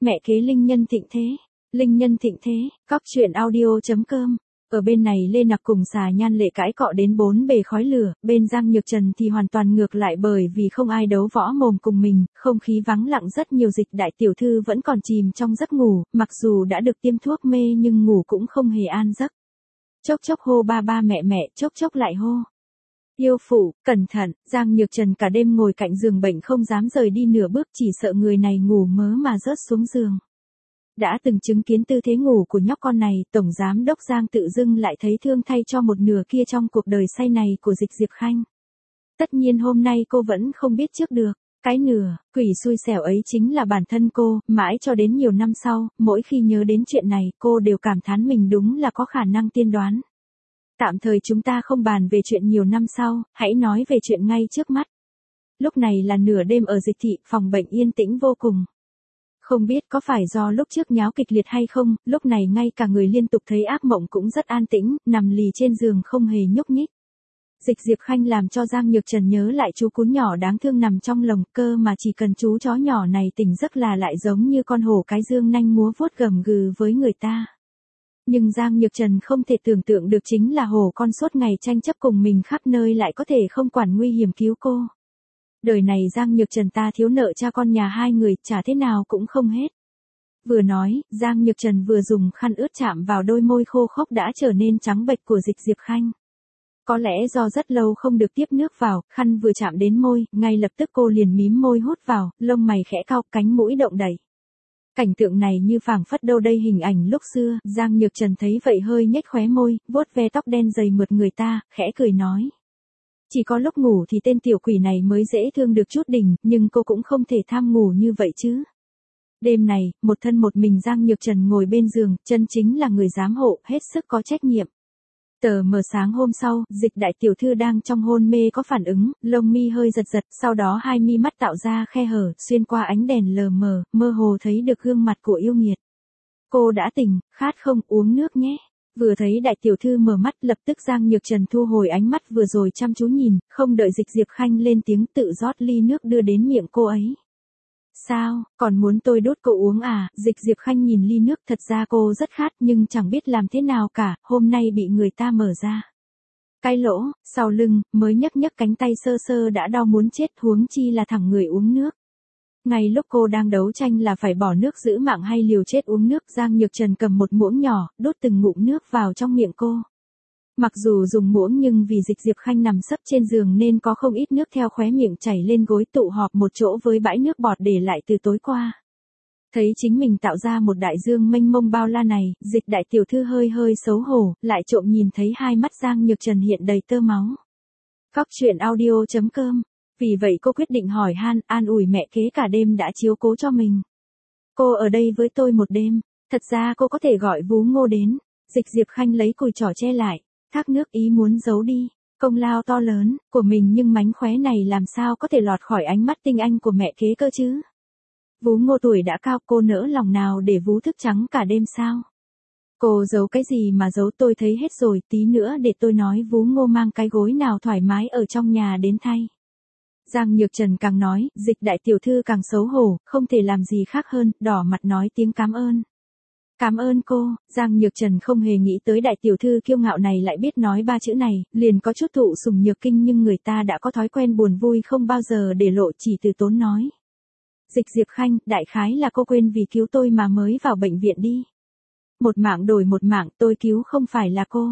Mẹ kế linh nhân thịnh thế. Linh nhân thịnh thế, cóc truyện audio.com. Ở bên này Lê Nặc cùng Xà Nhan Lệ cãi cọ đến bốn bề khói lửa, bên Giang Nhược Trần thì hoàn toàn ngược lại bởi vì không ai đấu võ mồm cùng mình, không khí vắng lặng rất nhiều. Dịch đại tiểu thư vẫn còn chìm trong giấc ngủ, mặc dù đã được tiêm thuốc mê nhưng ngủ cũng không hề an giấc. Chốc chốc hô ba ba mẹ mẹ, chốc chốc lại hô yêu phụ, cẩn thận. Giang Nhược Trần cả đêm ngồi cạnh giường bệnh không dám rời đi nửa bước, chỉ sợ người này ngủ mớ mà rớt xuống giường. Đã từng chứng kiến tư thế ngủ của nhóc con này, Tổng Giám đốc Giang tự dưng lại thấy thương thay cho một nửa kia trong cuộc đời say này của Dịch Diệp Khanh. Tất nhiên hôm nay cô vẫn không biết trước được, cái nửa, quỷ xui xẻo ấy chính là bản thân cô, mãi cho đến nhiều năm sau, mỗi khi nhớ đến chuyện này, cô đều cảm thán mình đúng là có khả năng tiên đoán. Tạm thời chúng ta không bàn về chuyện nhiều năm sau, hãy nói về chuyện ngay trước mắt. Lúc này là nửa đêm ở Dịch thị, phòng bệnh yên tĩnh vô cùng. Không biết có phải do lúc trước nháo kịch liệt hay không, lúc này ngay cả người liên tục thấy ác mộng cũng rất an tĩnh, nằm lì trên giường không hề nhúc nhích. Dịch Diệp Khanh làm cho Giang Nhược Trần nhớ lại chú cún nhỏ đáng thương nằm trong lồng, cơ mà chỉ cần chú chó nhỏ này tỉnh giấc là lại giống như con hổ cái dương nanh múa vuốt gầm gừ với người ta. Nhưng Giang Nhược Trần không thể tưởng tượng được chính là hổ con suốt ngày tranh chấp cùng mình khắp nơi lại có thể không quản nguy hiểm cứu cô. Đời này Giang Nhược Trần ta thiếu nợ cha con nhà hai người, trả thế nào cũng không hết. Vừa nói, Giang Nhược Trần vừa dùng khăn ướt chạm vào đôi môi khô khốc đã trở nên trắng bệch của Dịch Diệp Khanh. Có lẽ do rất lâu không được tiếp nước vào, khăn vừa chạm đến môi, ngay lập tức cô liền mím môi hút vào, lông mày khẽ cau, cánh mũi động đẩy. Cảnh tượng này như phảng phất đâu đây hình ảnh lúc xưa, Giang Nhược Trần thấy vậy hơi nhếch khóe môi, vuốt ve tóc đen dày mượt người ta, khẽ cười nói. Chỉ có lúc ngủ thì tên tiểu quỷ này mới dễ thương được chút đỉnh, nhưng cô cũng không thể tham ngủ như vậy chứ. Đêm này, một thân một mình Giang Nhược Trần ngồi bên giường, chân chính là người giám hộ, hết sức có trách nhiệm. Tờ mờ sáng hôm sau, Dịch đại tiểu thư đang trong hôn mê có phản ứng, lông mi hơi giật giật, sau đó hai mi mắt tạo ra khe hở, xuyên qua ánh đèn lờ mờ, mơ hồ thấy được gương mặt của yêu nghiệt. Cô đã tỉnh, khát không, uống nước nhé. Vừa thấy đại tiểu thư mở mắt, lập tức Giang Nhược Trần thu hồi ánh mắt vừa rồi chăm chú nhìn, không đợi Dịch Diệp Khanh lên tiếng tự rót ly nước đưa đến miệng cô ấy. Sao, còn muốn tôi đút cậu uống à? Dịch Diệp Khanh nhìn ly nước, thật ra cô rất khát nhưng chẳng biết làm thế nào cả, hôm nay bị người ta mở ra cái lỗ, sau lưng, mới nhấc nhấc cánh tay sơ sơ đã đau muốn chết, huống chi là thẳng người uống nước. Ngay lúc cô đang đấu tranh là phải bỏ nước giữ mạng hay liều chết uống nước, Giang Nhược Trần cầm một muỗng nhỏ, đút từng ngụm nước vào trong miệng cô. Mặc dù dùng muỗng nhưng vì Dịch Diệp Khanh nằm sấp trên giường nên có không ít nước theo khóe miệng chảy lên gối tụ họp một chỗ với bãi nước bọt để lại từ tối qua. Thấy chính mình tạo ra một đại dương mênh mông bao la này, Dịch đại tiểu thư hơi hơi xấu hổ, lại trộm nhìn thấy hai mắt Giang Nhược Trần hiện đầy tơ máu. Cóc truyện audio.com. Vì vậy cô quyết định hỏi han, an ủi mẹ kế cả đêm đã chiếu cố cho mình. Cô ở đây với tôi một đêm, thật ra cô có thể gọi Vú Ngô đến. Dịch Diệp Khanh lấy cùi trỏ che lại, thác nước ý muốn giấu đi công lao to lớn của mình nhưng mánh khóe này làm sao có thể lọt khỏi ánh mắt tinh anh của mẹ kế cơ chứ. Vú Ngô tuổi đã cao, cô nỡ lòng nào để Vú thức trắng cả đêm sao? Cô giấu cái gì mà giấu, tôi thấy hết rồi, tí nữa để tôi nói Vú Ngô mang cái gối nào thoải mái ở trong nhà đến thay. Giang Nhược Trần càng nói, Dịch đại tiểu thư càng xấu hổ, không thể làm gì khác hơn, đỏ mặt nói tiếng cảm ơn. Cảm ơn cô. Giang Nhược Trần không hề nghĩ tới đại tiểu thư kiêu ngạo này lại biết nói ba chữ này, liền có chút thụ sủng nhược kinh nhưng người ta đã có thói quen buồn vui không bao giờ để lộ, chỉ từ tốn nói. Dịch Diệp Khanh, đại khái là cô quên vì cứu tôi mà mới vào bệnh viện đi. Một mạng đổi một mạng, tôi cứu không phải là cô.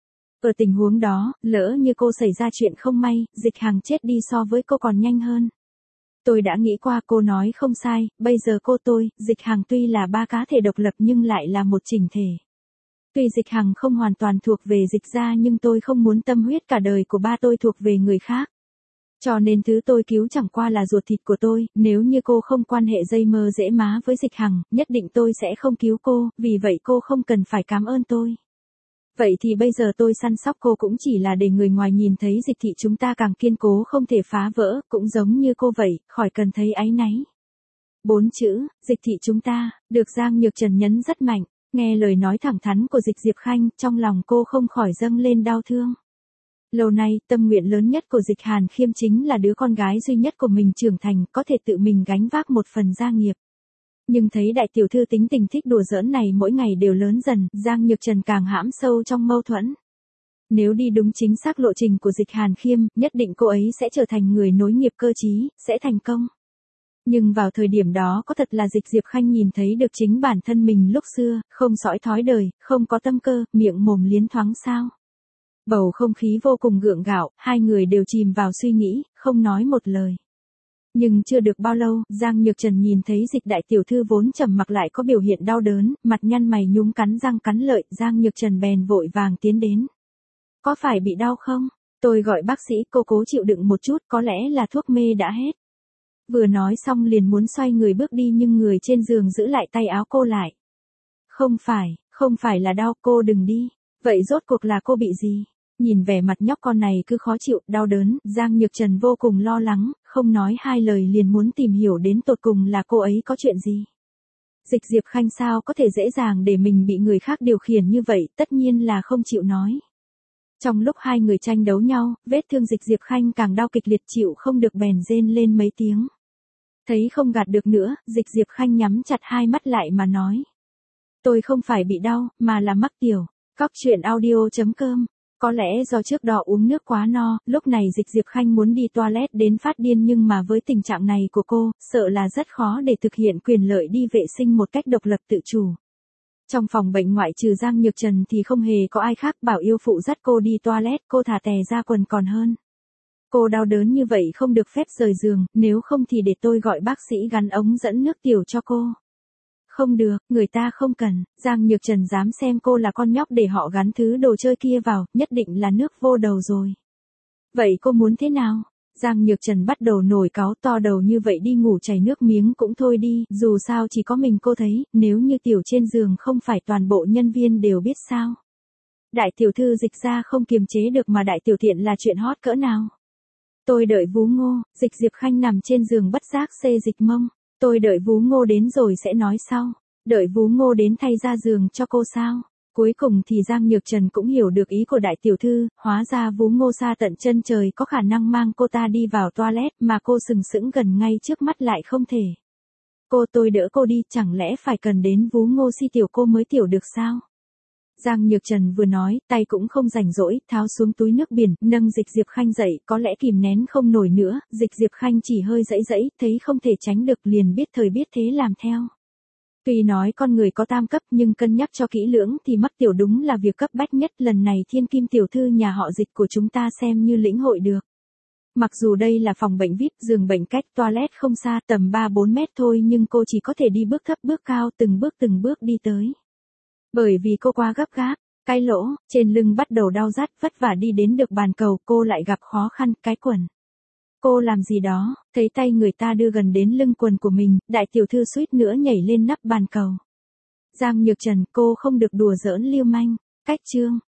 Ở tình huống đó, lỡ như cô xảy ra chuyện không may, Dịch Hằng chết đi so với cô còn nhanh hơn. Tôi đã nghĩ qua, cô nói không sai, bây giờ tôi, Dịch Hằng tuy là ba cá thể độc lập nhưng lại là một chỉnh thể. Tuy Dịch Hằng không hoàn toàn thuộc về Dịch gia nhưng tôi không muốn tâm huyết cả đời của ba tôi thuộc về người khác. Cho nên thứ tôi cứu chẳng qua là ruột thịt của tôi, nếu như cô không quan hệ dây mơ dễ má với Dịch Hằng, nhất định tôi sẽ không cứu cô, vì vậy cô không cần phải cảm ơn tôi. Vậy thì bây giờ tôi săn sóc cô cũng chỉ là để người ngoài nhìn thấy Dịch thị chúng ta càng kiên cố không thể phá vỡ, cũng giống như cô vậy, khỏi cần thấy áy náy. 4 chữ, Dịch thị chúng ta, được Giang Nhược Trần nhấn rất mạnh, nghe lời nói thẳng thắn của Dịch Diệp Khanh, trong lòng cô không khỏi dâng lên đau thương. Lâu nay, tâm nguyện lớn nhất của Dịch Hàn Khiêm chính là đứa con gái duy nhất của mình trưởng thành, có thể tự mình gánh vác một phần gia nghiệp. Nhưng thấy đại tiểu thư tính tình thích đùa giỡn này mỗi ngày đều lớn dần, Giang Nhược Trần càng hãm sâu trong mâu thuẫn. Nếu đi đúng chính xác lộ trình của Dịch Hàn Khiêm, nhất định cô ấy sẽ trở thành người nối nghiệp cơ trí, sẽ thành công. Nhưng vào thời điểm đó có thật là Dịch Diệp Khanh nhìn thấy được chính bản thân mình lúc xưa, không sõi thói đời, không có tâm cơ, miệng mồm liến thoáng sao. Bầu không khí vô cùng gượng gạo, hai người đều chìm vào suy nghĩ, không nói một lời. Nhưng chưa được bao lâu, Giang Nhược Trần nhìn thấy Dịch đại tiểu thư vốn trầm mặc lại có biểu hiện đau đớn, mặt nhăn mày nhúng cắn răng cắn lợi, Giang Nhược Trần bèn vội vàng tiến đến. Có phải bị đau không? Tôi gọi bác sĩ, cô cố chịu đựng một chút, có lẽ là thuốc mê đã hết. Vừa nói xong liền muốn xoay người bước đi nhưng người trên giường giữ lại tay áo cô lại. Không phải là đau, cô đừng đi. Vậy rốt cuộc là cô bị gì? Nhìn vẻ mặt nhóc con này cứ khó chịu, đau đớn, Giang Nhược Trần vô cùng lo lắng, không nói hai lời liền muốn tìm hiểu đến tột cùng là cô ấy có chuyện gì. Dịch Diệp Khanh sao có thể dễ dàng để mình bị người khác điều khiển như vậy, tất nhiên là không chịu nói. Trong lúc hai người tranh đấu nhau, vết thương Dịch Diệp Khanh càng đau kịch liệt chịu không được bèn rên lên mấy tiếng. Thấy không gạt được nữa, Dịch Diệp Khanh nhắm chặt hai mắt lại mà nói. Tôi không phải bị đau, mà là mắc tiểu. Cóc truyện audio.com. Có lẽ do trước đó uống nước quá no, lúc này Dịch Diệp Khanh muốn đi toilet đến phát điên nhưng mà với tình trạng này của cô, sợ là rất khó để thực hiện quyền lợi đi vệ sinh một cách độc lập tự chủ. Trong phòng bệnh ngoại trừ Giang Nhược Trần thì không hề có ai khác bảo yêu phụ dắt cô đi toilet, cô thả tè ra quần còn hơn. Cô đau đớn như vậy không được phép rời giường, nếu không thì để tôi gọi bác sĩ gắn ống dẫn nước tiểu cho cô. Không được, người ta không cần, Giang Nhược Trần dám xem cô là con nhóc để họ gắn thứ đồ chơi kia vào, nhất định là nước vô đầu rồi. Vậy cô muốn thế nào? Giang Nhược Trần bắt đầu nổi cáu, to đầu như vậy đi ngủ chảy nước miếng cũng thôi đi, dù sao chỉ có mình cô thấy, nếu như tiểu trên giường không phải toàn bộ nhân viên đều biết sao. Đại tiểu thư Dịch ra không kiềm chế được mà đại tiểu thiện là chuyện hot cỡ nào. Tôi đợi Vú Ngô, Dịch Diệp Khanh nằm trên giường bất giác xê dịch mông. Tôi đợi Vú Ngô đến rồi sẽ nói sau. Đợi Vú Ngô đến thay ra giường cho cô sao? Cuối cùng thì Giang Nhược Trần cũng hiểu được ý của đại tiểu thư, hóa ra Vú Ngô xa tận chân trời có khả năng mang cô ta đi vào toilet mà cô sừng sững gần ngay trước mắt lại không thể. Tôi đỡ cô đi, chẳng lẽ phải cần đến Vú Ngô si tiểu cô mới tiểu được sao? Giang Nhược Trần vừa nói, tay cũng không rảnh rỗi, tháo xuống túi nước biển, nâng Dịch Diệp Khanh dậy, có lẽ kìm nén không nổi nữa, Dịch Diệp Khanh chỉ hơi dãy dãy, thấy không thể tránh được liền biết thời biết thế làm theo. Tuy nói con người có tam cấp nhưng cân nhắc cho kỹ lưỡng thì mắc tiểu đúng là việc cấp bách nhất, lần này thiên kim tiểu thư nhà họ Dịch của chúng ta xem như lĩnh hội được. Mặc dù đây là phòng bệnh VIP, giường bệnh cách toilet không xa, tầm 3-4 mét thôi nhưng cô chỉ có thể đi bước thấp bước cao, từng bước đi tới. Bởi vì cô quá gấp gáp, cái lỗ, trên lưng bắt đầu đau rát, vất vả đi đến được bàn cầu, cô lại gặp khó khăn, cái quần. Cô làm gì đó, thấy tay người ta đưa gần đến lưng quần của mình, đại tiểu thư suýt nữa nhảy lên nắp bàn cầu. Giang Nhược Trần, cô không được đùa giỡn lưu manh, cách chương.